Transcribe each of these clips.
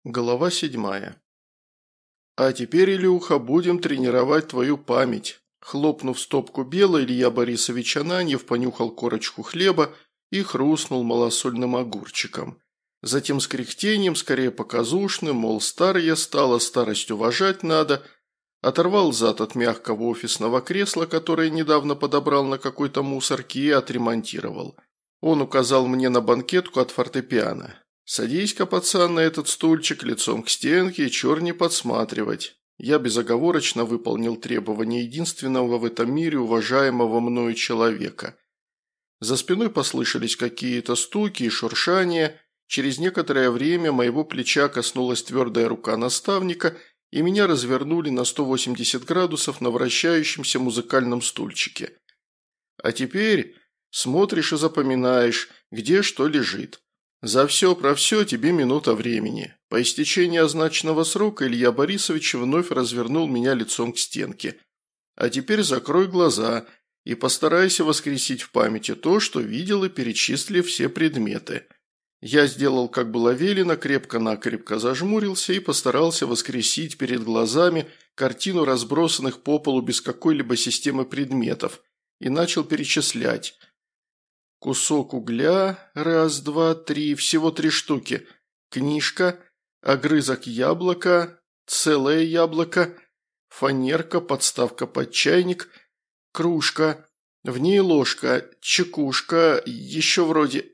Глава 7. «А теперь, Илюха, будем тренировать твою память». Хлопнув стопку бела, Илья Борисович Ананьев понюхал корочку хлеба и хрустнул малосольным огурчиком. Затем с кряхтением, скорее показушным, мол, старый я стал, а старость уважать надо, оторвал зад от мягкого офисного кресла, которое недавно подобрал на какой-то мусорке, и отремонтировал. Он указал мне на банкетку от фортепиано. «Садись-ка, пацан, на этот стульчик лицом к стенке и чур не подсматривать». Я безоговорочно выполнил требования единственного в этом мире уважаемого мною человека. За спиной послышались какие-то стуки и шуршания. Через некоторое время моего плеча коснулась твердая рука наставника, и меня развернули на 180 градусов на вращающемся музыкальном стульчике. «А теперь смотришь и запоминаешь, где что лежит. За все про все тебе минута времени». По истечении означенного срока Илья Борисович вновь развернул меня лицом к стенке. «А теперь закрой глаза и постарайся воскресить в памяти то, что видел и перечислил все предметы». Я сделал, как было велено, крепко-накрепко зажмурился и постарался воскресить перед глазами картину разбросанных по полу без какой-либо системы предметов и начал перечислять. Кусок угля, раз, два, три, всего 3 штуки. Книжка, огрызок яблока, целое яблоко, фанерка, подставка под чайник, кружка, в ней ложка, чекушка, еще вроде...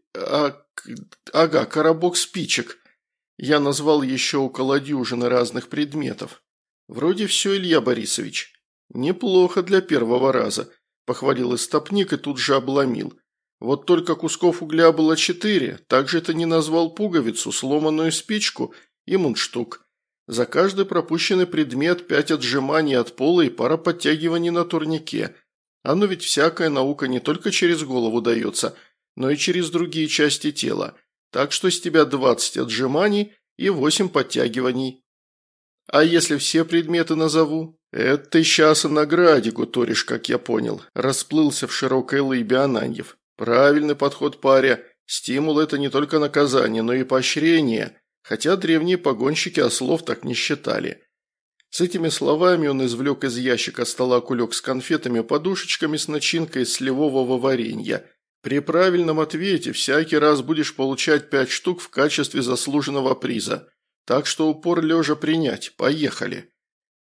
Ага, коробок спичек. Я назвал еще около дюжины разных предметов. Вроде все, Илья Борисович. Неплохо для первого раза, похвалил истопник и тут же обломил. Вот только кусков угля было 4, также ты не назвал пуговицу, сломанную спичку и мундштук. За каждый пропущенный предмет 5 отжиманий от пола и пара подтягиваний на турнике. Оно ведь всякая наука не только через голову дается, но и через другие части тела. Так что с тебя 20 отжиманий и 8 подтягиваний. А если все предметы назову? Это ты сейчас о награде гуторишь, как я понял, расплылся в широкой лыбе Ананьев. Правильный подход, паря. Стимул – это не только наказание, но и поощрение, хотя древние погонщики ослов так не считали. С этими словами он извлек из ящика стола кулек с конфетами-подушечками с начинкой из сливового варенья. При правильном ответе всякий раз будешь получать 5 штук в качестве заслуженного приза. Так что упор лежа принять. Поехали.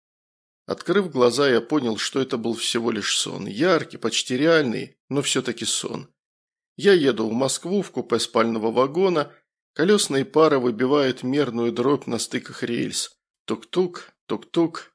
Открыв глаза, я понял, что это был всего лишь сон. Яркий, почти реальный, но все-таки сон. Я еду в Москву в купе спального вагона. Колесные пары выбивают мерную дробь на стыках рельс. Тук-тук, тук-тук.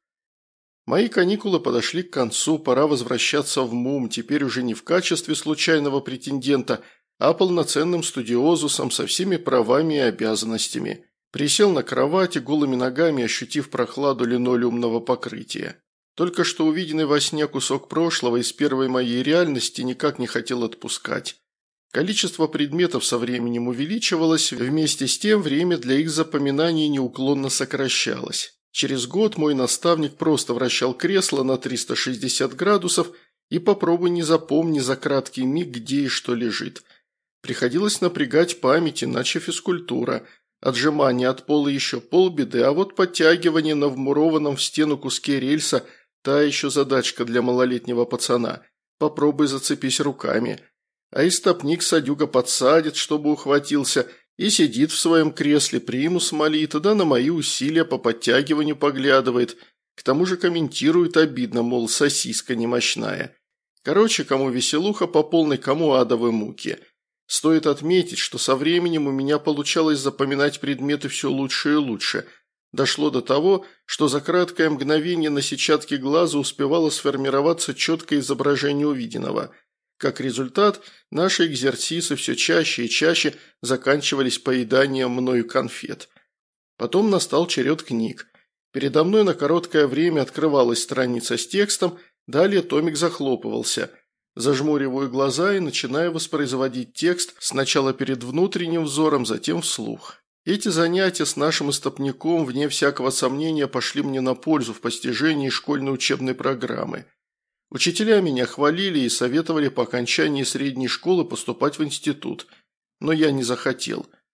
Мои каникулы подошли к концу, пора возвращаться в МУМ, теперь уже не в качестве случайного претендента, а полноценным студиозусом со всеми правами и обязанностями. Присел на кровати, голыми ногами ощутив прохладу линолеумного покрытия. Только что увиденный во сне кусок прошлого из первой моей реальности никак не хотел отпускать. Количество предметов со временем увеличивалось, вместе с тем время для их запоминания неуклонно сокращалось. Через год мой наставник просто вращал кресло на 360 градусов и попробуй не запомни за краткий миг, где и что лежит. Приходилось напрягать память, иначе физкультура. Отжимание от пола еще полбеды, а вот подтягивание на вмурованном в стену куске рельса – та еще задачка для малолетнего пацана. Попробуй зацепись руками. А истопник садюга подсадит, чтобы ухватился, и сидит в своем кресле, примус молит, да на мои усилия по подтягиванию поглядывает. К тому же комментирует обидно, мол, сосиска немощная. Короче, кому веселуха по полной, кому адовые муки. Стоит отметить, что со временем у меня получалось запоминать предметы все лучше и лучше. Дошло до того, что за краткое мгновение на сетчатке глаза успевало сформироваться четкое изображение увиденного. Как результат, наши экзерсисы все чаще и чаще заканчивались поеданием мною конфет. Потом настал черед книг. Передо мной на короткое время открывалась страница с текстом, далее томик захлопывался. Зажмуриваю глаза и начинаю воспроизводить текст сначала перед внутренним взором, затем вслух. Эти занятия с нашим истопником, вне всякого сомнения, пошли мне на пользу в постижении школьной учебной программы. Учителя меня хвалили и советовали по окончании средней школы поступать в институт, но я не захотел.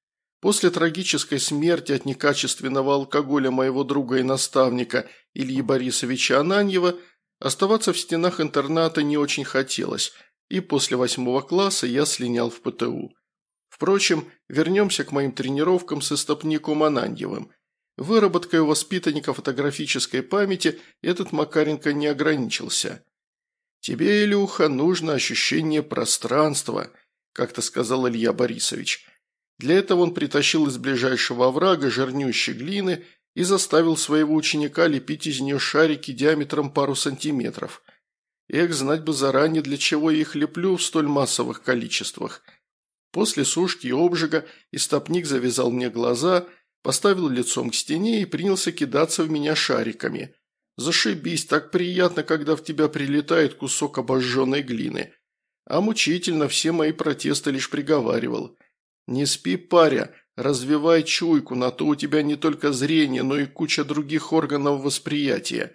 После трагической смерти от некачественного алкоголя моего друга и наставника Ильи Борисовича Ананьева оставаться в стенах интерната не очень хотелось, и после 8 класса я слинял в ПТУ. Впрочем, вернемся к моим тренировкам с истопником Ананьевым. Выработкой у воспитанника фотографической памяти этот Макаренко не ограничился. «Тебе, Илюха, нужно ощущение пространства», – как-то сказал Илья Борисович. Для этого он притащил из ближайшего оврага жирнющей глины и заставил своего ученика лепить из нее шарики диаметром пару сантиметров. Эх, знать бы заранее, для чего я их леплю в столь массовых количествах. После сушки и обжига истопник завязал мне глаза, поставил лицом к стене и принялся кидаться в меня шариками. Зашибись, так приятно, когда в тебя прилетает кусок обожженной глины. А мучительно все мои протесты лишь приговаривал. «Не спи, паря, развивай чуйку, на то у тебя не только зрение, но и куча других органов восприятия».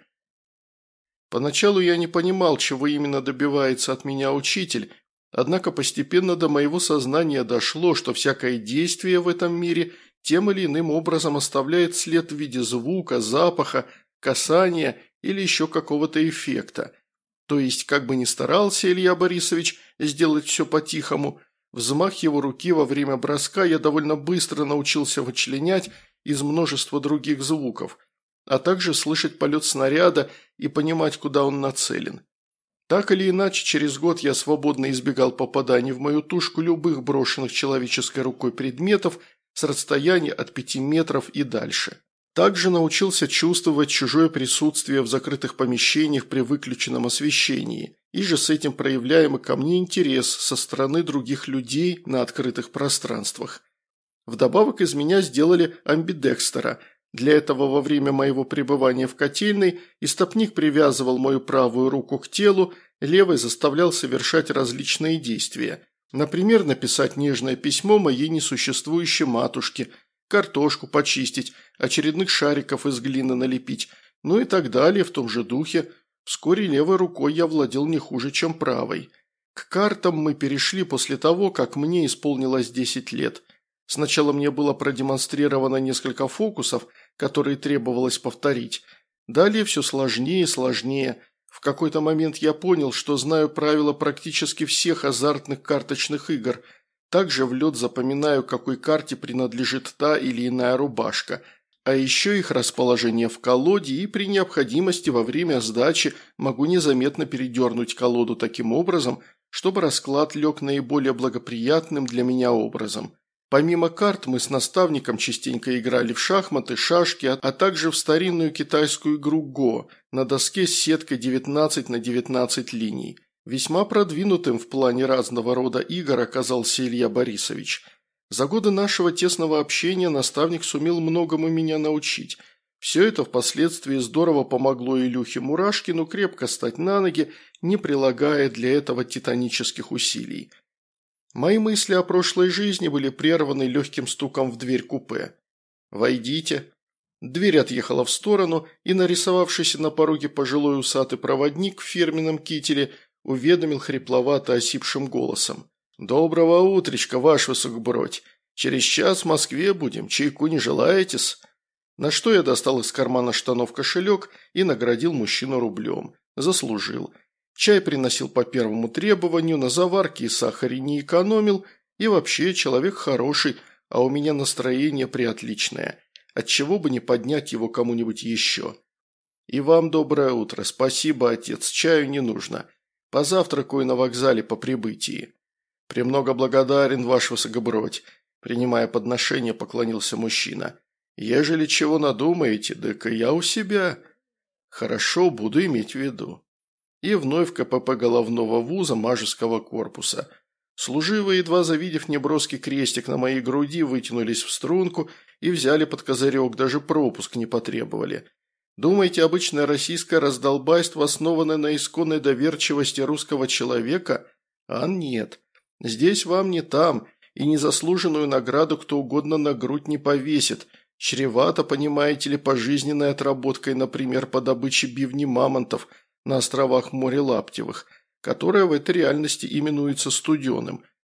Поначалу я не понимал, чего именно добивается от меня учитель, однако постепенно до моего сознания дошло, что всякое действие в этом мире тем или иным образом оставляет след в виде звука, запаха, касания или еще какого-то эффекта. То есть, как бы ни старался Илья Борисович сделать все по-тихому, взмах его руки во время броска я довольно быстро научился вычленять из множества других звуков, а также слышать полет снаряда и понимать, куда он нацелен. Так или иначе, через год я свободно избегал попаданий в мою тушку любых брошенных человеческой рукой предметов с расстояния от 5 метров и дальше. Также научился чувствовать чужое присутствие в закрытых помещениях при выключенном освещении, и же с этим проявляемый ко мне интерес со стороны других людей на открытых пространствах. Вдобавок из меня сделали амбидекстера. Для этого во время моего пребывания в котельной истопник привязывал мою правую руку к телу, левой заставлял совершать различные действия. Например, написать нежное письмо моей несуществующей матушке, картошку почистить, очередных шариков из глины налепить, ну и так далее в том же духе. Вскоре левой рукой я владел не хуже, чем правой. К картам мы перешли после того, как мне исполнилось 10 лет. Сначала мне было продемонстрировано несколько фокусов, которые требовалось повторить. Далее все сложнее и сложнее. В какой-то момент я понял, что знаю правила практически всех азартных карточных игр. Также в лед запоминаю, какой карте принадлежит та или иная рубашка. А еще их расположение в колоде, и при необходимости во время сдачи могу незаметно передернуть колоду таким образом, чтобы расклад лег наиболее благоприятным для меня образом. Помимо карт мы с наставником частенько играли в шахматы, шашки, а также в старинную китайскую игру «Го» на доске с сеткой 19 на 19 линий. Весьма продвинутым в плане разного рода игр оказался Илья Борисович. За годы нашего тесного общения наставник сумел многому меня научить. Все это впоследствии здорово помогло Илюхе Мурашкину крепко стать на ноги, не прилагая для этого титанических усилий. Мои мысли о прошлой жизни были прерваны легким стуком в дверь купе. «Войдите». Дверь отъехала в сторону, и нарисовавшийся на пороге пожилой усатый проводник в фирменном кителе уведомил хрипловато осипшим голосом. «Доброго утречка, ваш высокобродь. Через час в Москве будем, чайку не желаете-с?» На что я достал из кармана штанов кошелек и наградил мужчину рублем. Заслужил. Чай приносил по первому требованию, на заварке и сахаре не экономил, и вообще человек хороший, а у меня настроение приотличное. Отчего бы не поднять его кому-нибудь еще. «И вам доброе утро. Спасибо, отец, чаю не нужно. Позавтракаю на вокзале по прибытии». «Премного благодарен, ваш высокобродь», – принимая подношение, поклонился мужчина. «Ежели чего надумаете, так и я у себя». «Хорошо, буду иметь в виду». И вновь КПП головного вуза Мажеского корпуса. Служивые, едва завидев неброский крестик на моей груди, вытянулись в струнку и взяли под козырек, даже пропуск не потребовали. Думаете, обычное российское раздолбайство основано на исконной доверчивости русского человека? А нет. Здесь вам не там, и незаслуженную награду кто угодно на грудь не повесит. Чревато, понимаете ли, пожизненной отработкой, например, по добыче бивни мамонтов на островах Море Лаптевых, которое в этой реальности именуется Студеным.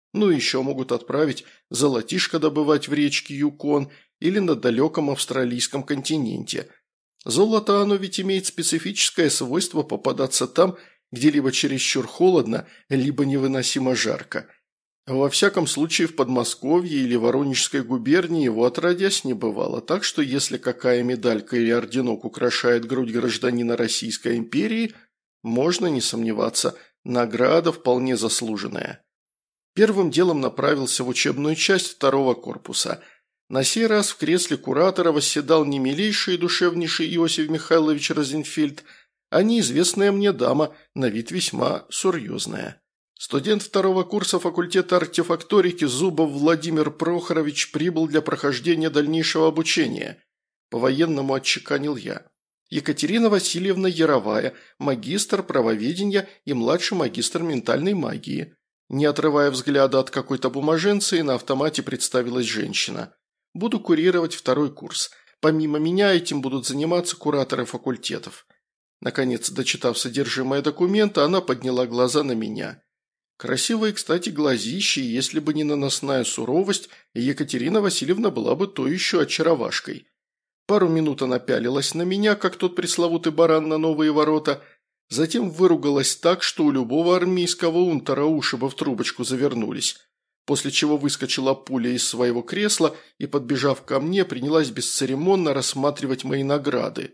Ну и еще могут отправить золотишко добывать в речке Юкон или на далеком австралийском континенте. Золото оно ведь имеет специфическое свойство попадаться там, где либо чересчур холодно, либо невыносимо жарко. Во всяком случае, в Подмосковье или Воронежской губернии его отродясь не бывало, так что если какая медалька или орденок украшает грудь гражданина Российской империи, можно не сомневаться, награда вполне заслуженная. Первым делом направился в учебную часть второго корпуса. На сей раз в кресле куратора восседал не милейший и душевнейший Иосиф Михайлович Розенфельд, а неизвестная мне дама, на вид весьма серьезная. Студент второго курса факультета артефакторики Зубов Владимир Прохорович прибыл для прохождения дальнейшего обучения. По-военному отчеканил я. Екатерина Васильевна Яровая, магистр правоведения и младший магистр ментальной магии. Не отрывая взгляда от какой-то бумаженцы, на автомате представилась женщина. Буду курировать второй курс. Помимо меня этим будут заниматься кураторы факультетов. Наконец, дочитав содержимое документа, она подняла глаза на меня. Красивые, кстати, глазищи, если бы не наносная суровость, Екатерина Васильевна была бы то еще очаровашкой. Пару минут она пялилась на меня, как тот пресловутый баран на новые ворота, затем выругалась так, что у любого армейского унтера уши бы в трубочку завернулись, после чего выскочила пуля из своего кресла и, подбежав ко мне, принялась бесцеремонно рассматривать мои награды.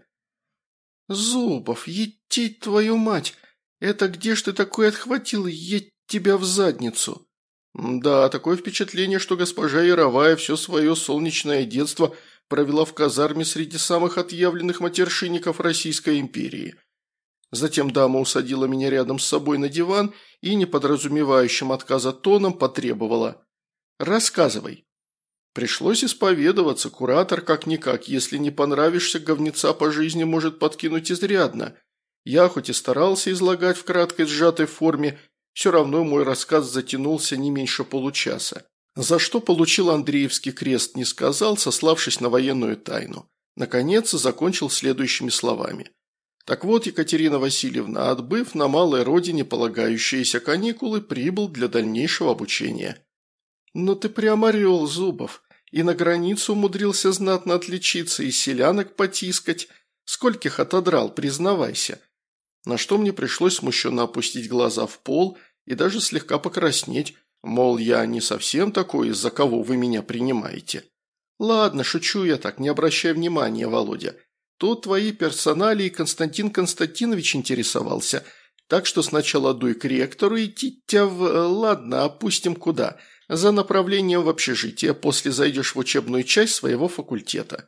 «Зубов, етить твою мать! Это где ж ты такой отхватил, еть тебя в задницу?» Да, такое впечатление, что госпожа Яровая все свое солнечное детство провела в казарме среди самых отъявленных матершинников Российской империи. Затем дама усадила меня рядом с собой на диван и, не подразумевающим отказа тоном, потребовала: «Рассказывай». Пришлось исповедоваться, куратор как-никак, если не понравишься, говнеца по жизни может подкинуть изрядно. Я хоть и старался излагать в краткой сжатой форме, все равно мой рассказ затянулся не меньше получаса. За что получил Андреевский крест, не сказал, сославшись на военную тайну. Наконец, закончил следующими словами. Так вот, Екатерина Васильевна, отбыв на малой родине полагающиеся каникулы, прибыл для дальнейшего обучения. «Ну ты прям орел, Зубов, и на границу умудрился знатно отличиться, и селянок потискать. Скольких отодрал, признавайся». На что мне пришлось смущенно опустить глаза в пол и даже слегка покраснеть, мол, я не совсем такой, из-за кого вы меня принимаете. «Ладно, шучу я так, не обращай внимания, Володя. Тут твои персоналии Константин Константинович интересовался, так что сначала дуй к ректору и титя в... Ладно, опустим куда. За направлением в общежитие, после зайдешь в учебную часть своего факультета».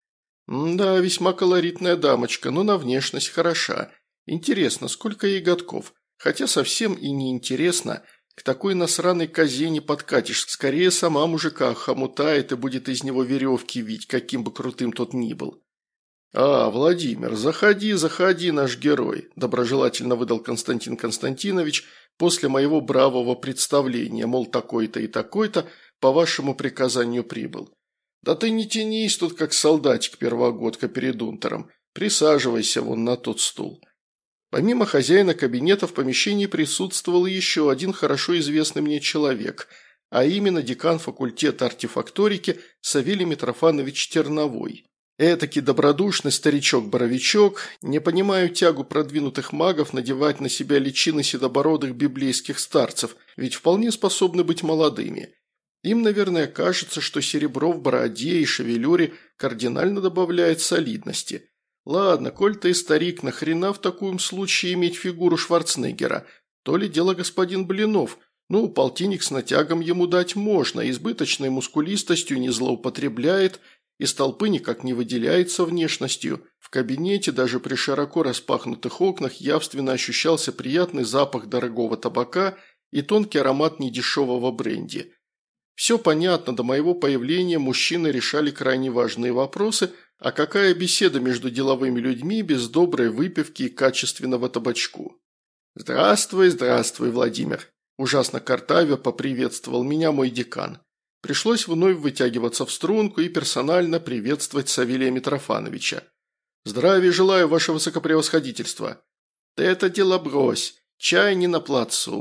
Да, весьма колоритная дамочка, но на внешность хороша. Интересно, сколько ей годков? Хотя совсем и не интересно. К такой насраной козе не подкатишь, скорее сама мужика хомутает и будет из него веревки вить, каким бы крутым тот ни был. «А, Владимир, заходи, заходи, наш герой», – доброжелательно выдал Константин Константинович после моего бравого представления, мол, такой-то и такой-то по вашему приказанию прибыл. «Да ты не тянись тут, как солдатик первогодка перед унтером. Присаживайся вон на тот стул». Помимо хозяина кабинета в помещении присутствовал еще один хорошо известный мне человек, а именно декан факультета артефакторики Савелий Митрофанович Терновой. Этакий добродушный старичок-боровичок, не понимаю тягу продвинутых магов надевать на себя личины седобородых библейских старцев, ведь вполне способны быть молодыми. Им, наверное, кажется, что серебро в бороде и шевелюре кардинально добавляет солидности. Ладно, коль ты и старик, нахрена в таком случае иметь фигуру Шварценеггера? То ли дело господин Блинов. Ну, полтинник с натягом ему дать можно, избыточной мускулистостью не злоупотребляет, из толпы никак не выделяется внешностью. В кабинете даже при широко распахнутых окнах явственно ощущался приятный запах дорогого табака и тонкий аромат недешевого бренди. Все понятно, до моего появления мужчины решали крайне важные вопросы, а какая беседа между деловыми людьми без доброй выпивки и качественного табачку? «Здравствуй, здравствуй, Владимир!» Ужасно картавя поприветствовал меня мой декан. Пришлось вновь вытягиваться в струнку и персонально приветствовать Савелия Митрофановича. «Здравия желаю, ваше высокопревосходительство!» «Ты это дело брось, чай не на плацу!»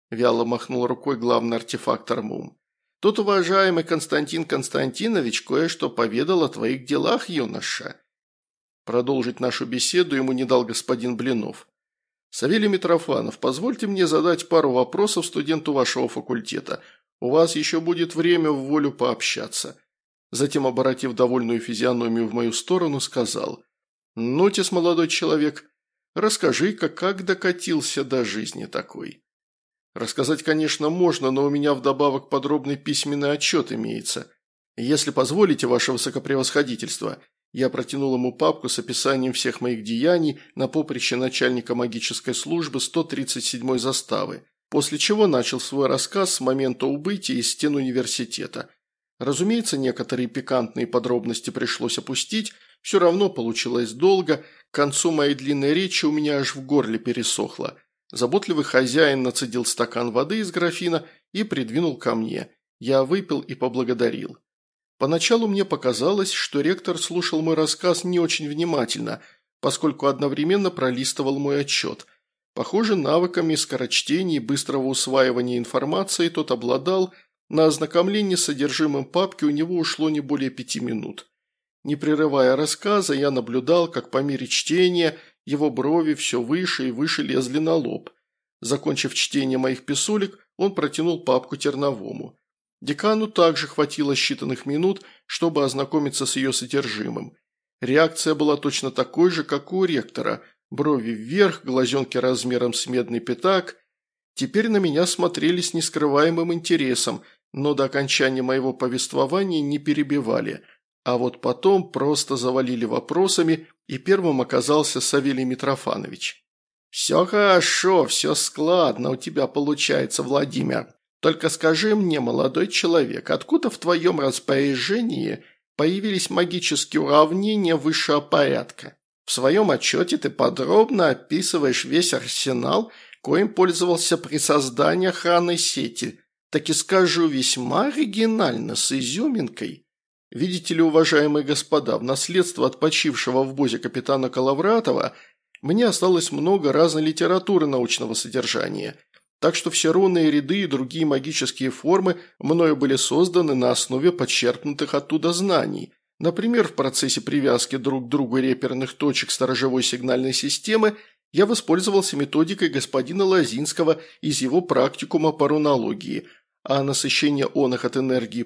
– вяло махнул рукой главный артефактор МУМ. «Тут уважаемый Константин Константинович кое-что поведал о твоих делах, юноша». Продолжить нашу беседу ему не дал господин Блинов. «Савелий Митрофанов, позвольте мне задать пару вопросов студенту вашего факультета. У вас еще будет время в волю пообщаться». Затем, обратив довольную физиономию в мою сторону, сказал: «Ну-тес, молодой человек, расскажи-ка, как докатился до жизни такой». Рассказать, конечно, можно, но у меня вдобавок подробный письменный отчет имеется. Если позволите, ваше высокопревосходительство, я протянул ему папку с описанием всех моих деяний на поприще начальника магической службы 137-й заставы, после чего начал свой рассказ с момента убытия из стен университета. Разумеется, некоторые пикантные подробности пришлось опустить, все равно получилось долго, к концу моей длинной речи у меня аж в горле пересохло. Заботливый хозяин нацедил стакан воды из графина и придвинул ко мне. Я выпил и поблагодарил. Поначалу мне показалось, что ректор слушал мой рассказ не очень внимательно, поскольку одновременно пролистывал мой отчет. Похоже, навыками скорочтения и быстрого усваивания информации тот обладал. На ознакомление с содержимым папки у него ушло не более 5 минут. Не прерывая рассказа, я наблюдал, как по мере чтения его брови все выше и выше лезли на лоб. Закончив чтение моих писулек, он протянул папку Терновому. Декану также хватило считанных минут, чтобы ознакомиться с ее содержимым. Реакция была точно такой же, как у ректора. Брови вверх, глазенки размером с медный пятак. Теперь на меня смотрели с нескрываемым интересом, но до окончания моего повествования не перебивали. А вот потом просто завалили вопросами, и первым оказался Савелий Митрофанович. «Все хорошо, все складно у тебя получается, Владимир. Только скажи мне, молодой человек, откуда в твоем распоряжении появились магические уравнения высшего порядка? В своем отчете ты подробно описываешь весь арсенал, коим пользовался при создании охранной сети. Так и скажу, весьма оригинально, с изюминкой. Видите ли, уважаемые господа, в наследство от почившего в БОЗе капитана Коловратова мне осталось много разной литературы научного содержания, так что все рунные ряды и другие магические формы мною были созданы на основе подчеркнутых оттуда знаний. Например, в процессе привязки друг к другу реперных точек сторожевой сигнальной системы я воспользовался методикой господина Лозинского из его практикума по рунологии, а насыщение оных от энергии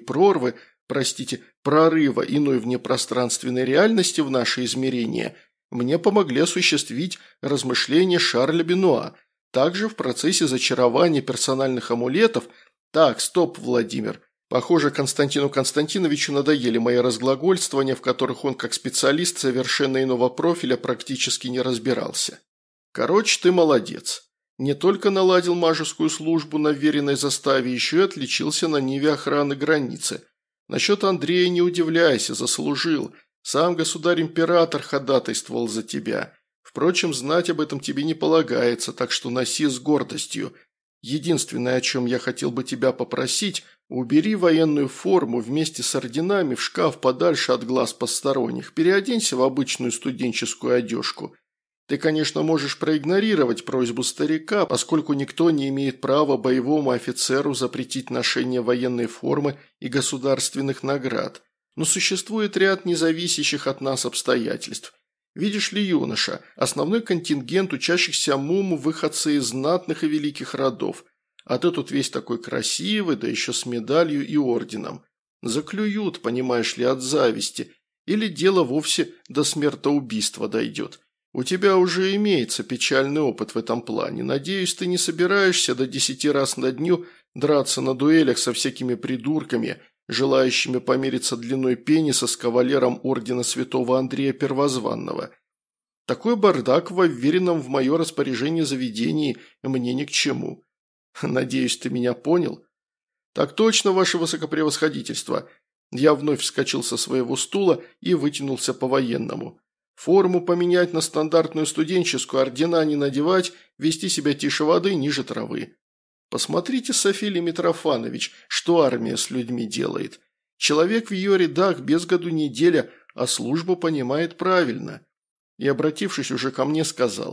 прорыва иной внепространственной реальности в наше измерение мне помогли осуществить размышления Шарля Бенуа. Также в процессе зачарования персональных амулетов... Так, стоп, Владимир. Похоже, Константину Константиновичу надоели мои разглагольствования, в которых он как специалист совершенно иного профиля практически не разбирался. Короче, ты молодец. Не только наладил мажескую службу на вверенной заставе, еще и отличился на ниве охраны границы. Насчет Андрея не удивляйся, заслужил. Сам государь-император ходатайствовал за тебя. Впрочем, знать об этом тебе не полагается, так что носи с гордостью. Единственное, о чем я хотел бы тебя попросить, убери военную форму вместе с орденами в шкаф подальше от глаз посторонних, переоденься в обычную студенческую одежку. Ты, конечно, можешь проигнорировать просьбу старика, поскольку никто не имеет права боевому офицеру запретить ношение военной формы и государственных наград. Но существует ряд независящих от нас обстоятельств. Видишь ли, юноша, основной контингент учащихся МУМу выходцы из знатных и великих родов. А ты тут весь такой красивый, да еще с медалью и орденом. Заклюют, понимаешь ли, от зависти. Или дело вовсе до смертоубийства дойдет. У тебя уже имеется печальный опыт в этом плане. Надеюсь, ты не собираешься до 10 раз на дню драться на дуэлях со всякими придурками, желающими помериться длиной пениса с кавалером ордена святого Андрея Первозванного. Такой бардак в уверенном в мое распоряжение заведении мне ни к чему. Надеюсь, ты меня понял? Так точно, ваше высокопревосходительство. Я вновь вскочил со своего стула и вытянулся по-военному. Форму поменять на стандартную студенческую, ордена не надевать, вести себя тише воды, ниже травы. Посмотрите, Савелий Митрофанович, что армия с людьми делает. Человек в ее рядах без году неделя, а службу понимает правильно. И, обратившись уже ко мне, сказал: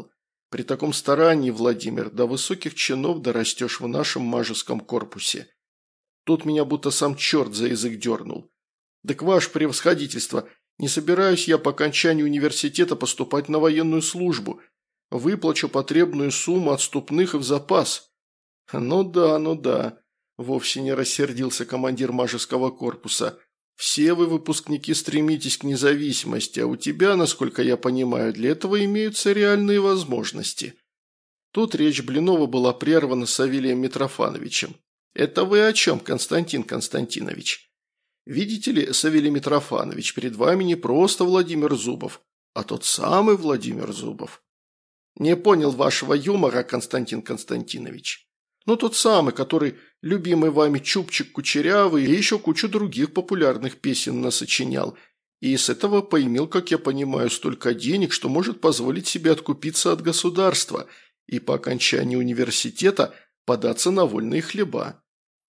При таком старании, Владимир, до высоких чинов дорастешь в нашем мажеском корпусе. Тут меня будто сам черт за язык дернул. Так ваше превосходительство, не собираюсь я по окончании университета поступать на военную службу. Выплачу потребную сумму отступных и в запас. Ну да, вовсе не рассердился командир мажеского корпуса. Все вы, выпускники, стремитесь к независимости, а у тебя, насколько я понимаю, для этого имеются реальные возможности. Тут речь Блинова была прервана Савелием Митрофановичем. Это вы о чем, Константин Константинович? Видите ли, Савелий Митрофанович, перед вами не просто Владимир Зубов, а тот самый Владимир Зубов. Не понял вашего юмора, Константин Константинович. Ну, тот самый, который любимый вами Чубчик Кучерявый и еще кучу других популярных песен насочинял. И с этого поимел, как я понимаю, столько денег, что может позволить себе откупиться от государства и по окончании университета податься на вольные хлеба.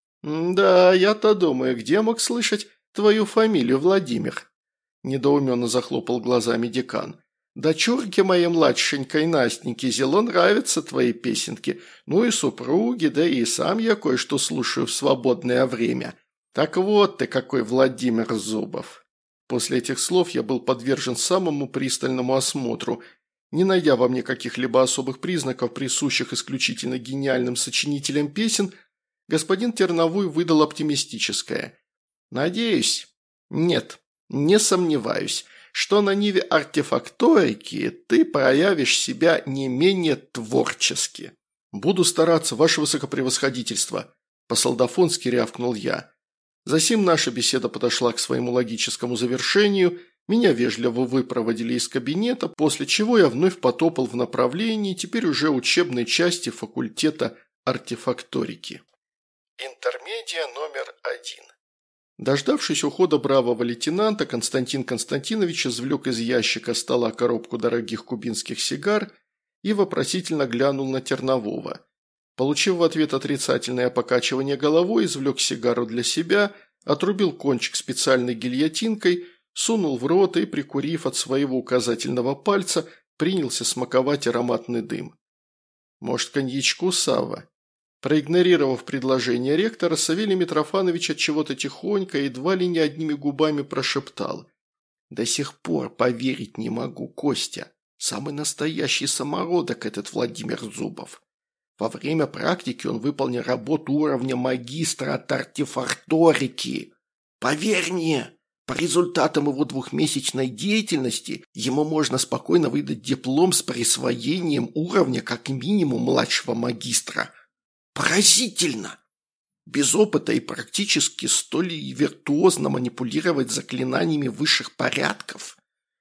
Да, я-то думаю, где мог слышать твою фамилию, Владимир? Недоуменно захлопал глазами декан. Дочурке моей младшенькой Настеньке зело нравятся твои песенки, ну и супруги, да и сам я кое-что слушаю в свободное время. Так вот ты какой Владимир Зубов. После этих слов я был подвержен самому пристальному осмотру. Не найдя во мне каких-либо особых признаков, присущих исключительно гениальным сочинителям песен, господин Терновой выдал оптимистическое. Надеюсь? Нет, не сомневаюсь, что на ниве артефакторики ты проявишь себя не менее творчески. Буду стараться, ваше высокопревосходительство, по-солдафонски рявкнул я. Засим наша беседа подошла к своему логическому завершению, меня вежливо выпроводили из кабинета, после чего я вновь потопал в направлении теперь уже учебной части факультета артефакторики. Интермедия номер 1. Дождавшись ухода бравого лейтенанта, Константин Константинович извлек из ящика стола коробку дорогих кубинских сигар и вопросительно глянул на Тернового. Получив в ответ отрицательное покачивание головой, извлек сигару для себя, отрубил кончик специальной гильотинкой, сунул в рот и, прикурив от своего указательного пальца, принялся смаковать ароматный дым. «Может, коньячку, Савва?» Проигнорировав предложение ректора, Савелий Митрофанович от чего-то тихонько, едва ли не одними губами прошептал. «До сих пор поверить не могу, Костя. Самый настоящий самородок этот Владимир Зубов. Во время практики он выполнил работу уровня магистра от артефакторики. Поверь мне, по результатам его двухмесячной деятельности ему можно спокойно выдать диплом с присвоением уровня как минимум младшего магистра. Поразительно! Без опыта и практически столь виртуозно манипулировать заклинаниями высших порядков.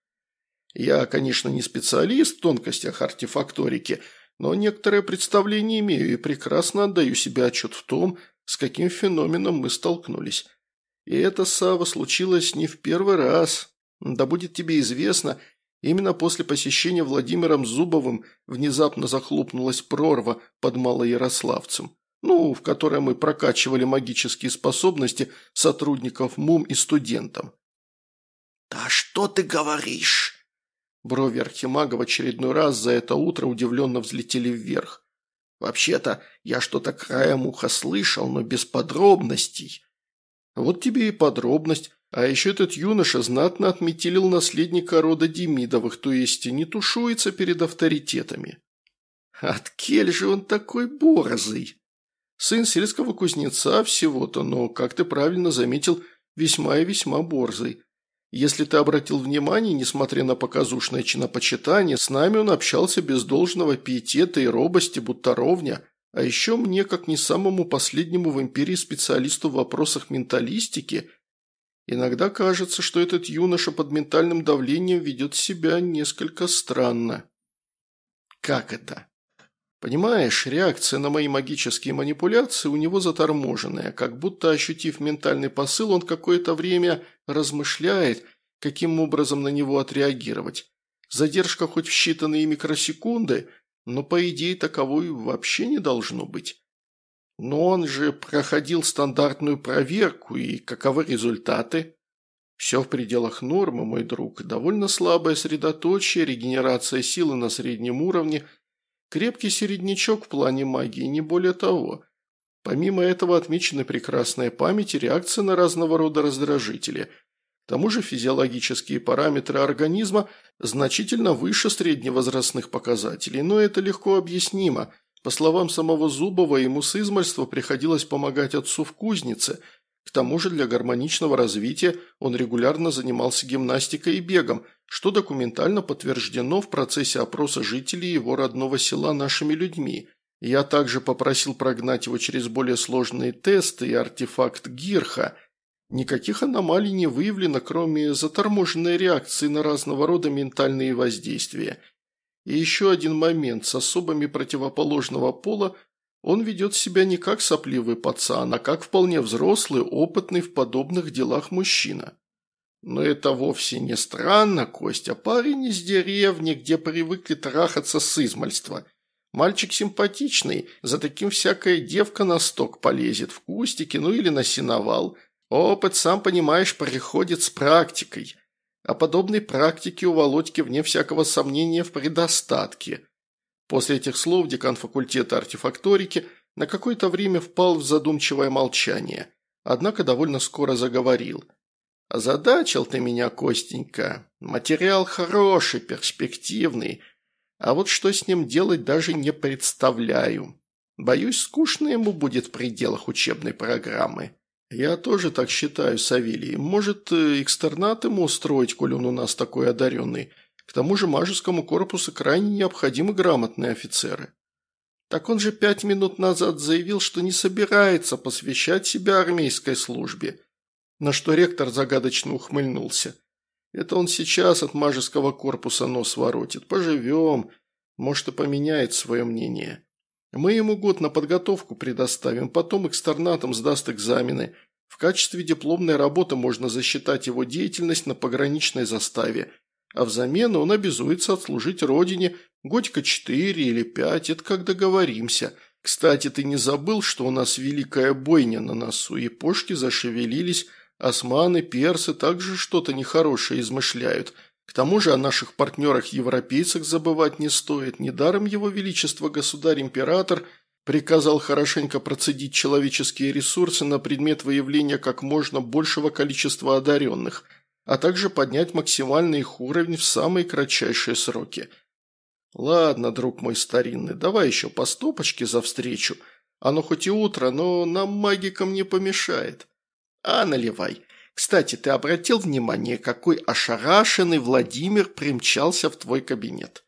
Я, конечно, не специалист в тонкостях артефакторики, но некоторое представление имею и прекрасно отдаю себе отчет в том, с каким феноменом мы столкнулись. И это, Савва, случилось не в первый раз. Да будет тебе известно, именно после посещения Владимиром Зубовым внезапно захлопнулась прорва под Малоярославцем, в которой мы прокачивали магические способности сотрудников МУМ и студентам. «Да что ты говоришь?» Брови архимага в очередной раз за это утро удивленно взлетели вверх. «Вообще-то я что-то краем уха слышал, но без подробностей». «Вот тебе и подробность. А еще этот юноша знатно отметилил наследника рода Демидовых, то есть не тушуется перед авторитетами». «Откель же он такой борзый?» «Сын сельского кузнеца всего-то, но, как ты правильно заметил, весьма и весьма борзый. Если ты обратил внимание, несмотря на показушное чинопочитание, с нами он общался без должного пиетета и робости, будто ровня. А еще мне, как не самому последнему в империи специалисту в вопросах менталистики, иногда кажется, что этот юноша под ментальным давлением ведет себя несколько странно». «Как это?» «Понимаешь, реакция на мои магические манипуляции у него заторможенная, как будто, ощутив ментальный посыл, он какое-то время размышляет, каким образом на него отреагировать. Задержка хоть в считанные микросекунды, но, по идее, таковой вообще не должно быть. Но он же проходил стандартную проверку, и каковы результаты?» «Все в пределах нормы, мой друг. Довольно слабое средоточие, регенерация силы на среднем уровне, Крепкий середнячок в плане магии, не более того. Помимо этого отмечены прекрасная память и реакция на разного рода раздражители. К тому же физиологические параметры организма значительно выше средневозрастных показателей, но это легко объяснимо. По словам самого Зубова, ему с измальства приходилось помогать отцу в кузнице. К тому же для гармоничного развития он регулярно занимался гимнастикой и бегом, что документально подтверждено в процессе опроса жителей его родного села нашими людьми. Я также попросил прогнать его через более сложные тесты и артефакт Гирха. Никаких аномалий не выявлено, кроме заторможенной реакции на разного рода ментальные воздействия. И еще один момент. С особами противоположного пола он ведет себя не как сопливый пацан, а как вполне взрослый, опытный в подобных делах мужчина. Но это вовсе не странно, Костя. Парень из деревни, где привыкли трахаться с измальства. Мальчик симпатичный, за таким всякая девка на сток полезет, в кустики, ну или на сеновал. Опыт, сам понимаешь, приходит с практикой. А подобной практики у Володьки, вне всякого сомнения, в предостатке. После этих слов декан факультета артефакторики на какое-то время впал в задумчивое молчание, однако довольно скоро заговорил. «Озадачил ты меня, Костенька. Материал хороший, перспективный, а вот что с ним делать даже не представляю. Боюсь, скучно ему будет в пределах учебной программы». «Я тоже так считаю, Савелий. Может, экстернат ему устроить, коль он у нас такой одаренный? К тому же мажескому корпусу крайне необходимы грамотные офицеры». «Так он же 5 минут назад заявил, что не собирается посвящать себя армейской службе». На что ректор загадочно ухмыльнулся. «Это он сейчас от мажеского корпуса нос воротит. Поживем. Может, и поменяет свое мнение. Мы ему год на подготовку предоставим, потом экстернатом сдаст экзамены. В качестве дипломной работы можно засчитать его деятельность на пограничной заставе, а взамен он обязуется отслужить родине годика 4 или 5, это как договоримся. Кстати, ты не забыл, что у нас великая бойня на носу, и пошки зашевелились, османы, персы также что-то нехорошее измышляют». К тому же о наших партнерах-европейцах забывать не стоит. Недаром его величество государь-император приказал хорошенько процедить человеческие ресурсы на предмет выявления как можно большего количества одаренных, а также поднять максимальный их уровень в самые кратчайшие сроки. Ладно, друг мой старинный, давай еще по стопочке за встречу. Оно хоть и утро, но нам, магикам, не помешает. А наливай. Кстати, ты обратил внимание, какой ошарашенный Владимир примчался в твой кабинет?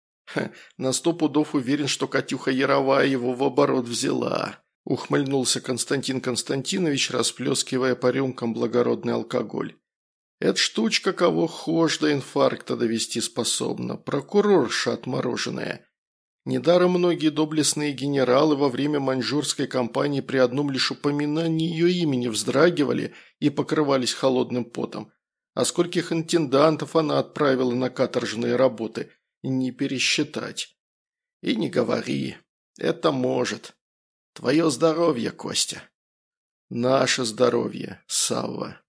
На 100 пудов уверен, что Катюха Яровая его в оборот взяла. Ухмыльнулся Константин Константинович, расплескивая по рюмкам благородный алкоголь. Эта штучка кого хошь до инфаркта довести способна. Прокурорша отмороженная. Недаром многие доблестные генералы во время маньчжурской кампании при одном лишь упоминании ее имени вздрагивали и покрывались холодным потом. А скольких интендантов она отправила на каторжные работы, не пересчитать. И не говори, это может. Твое здоровье, Костя. Наше здоровье, Савва.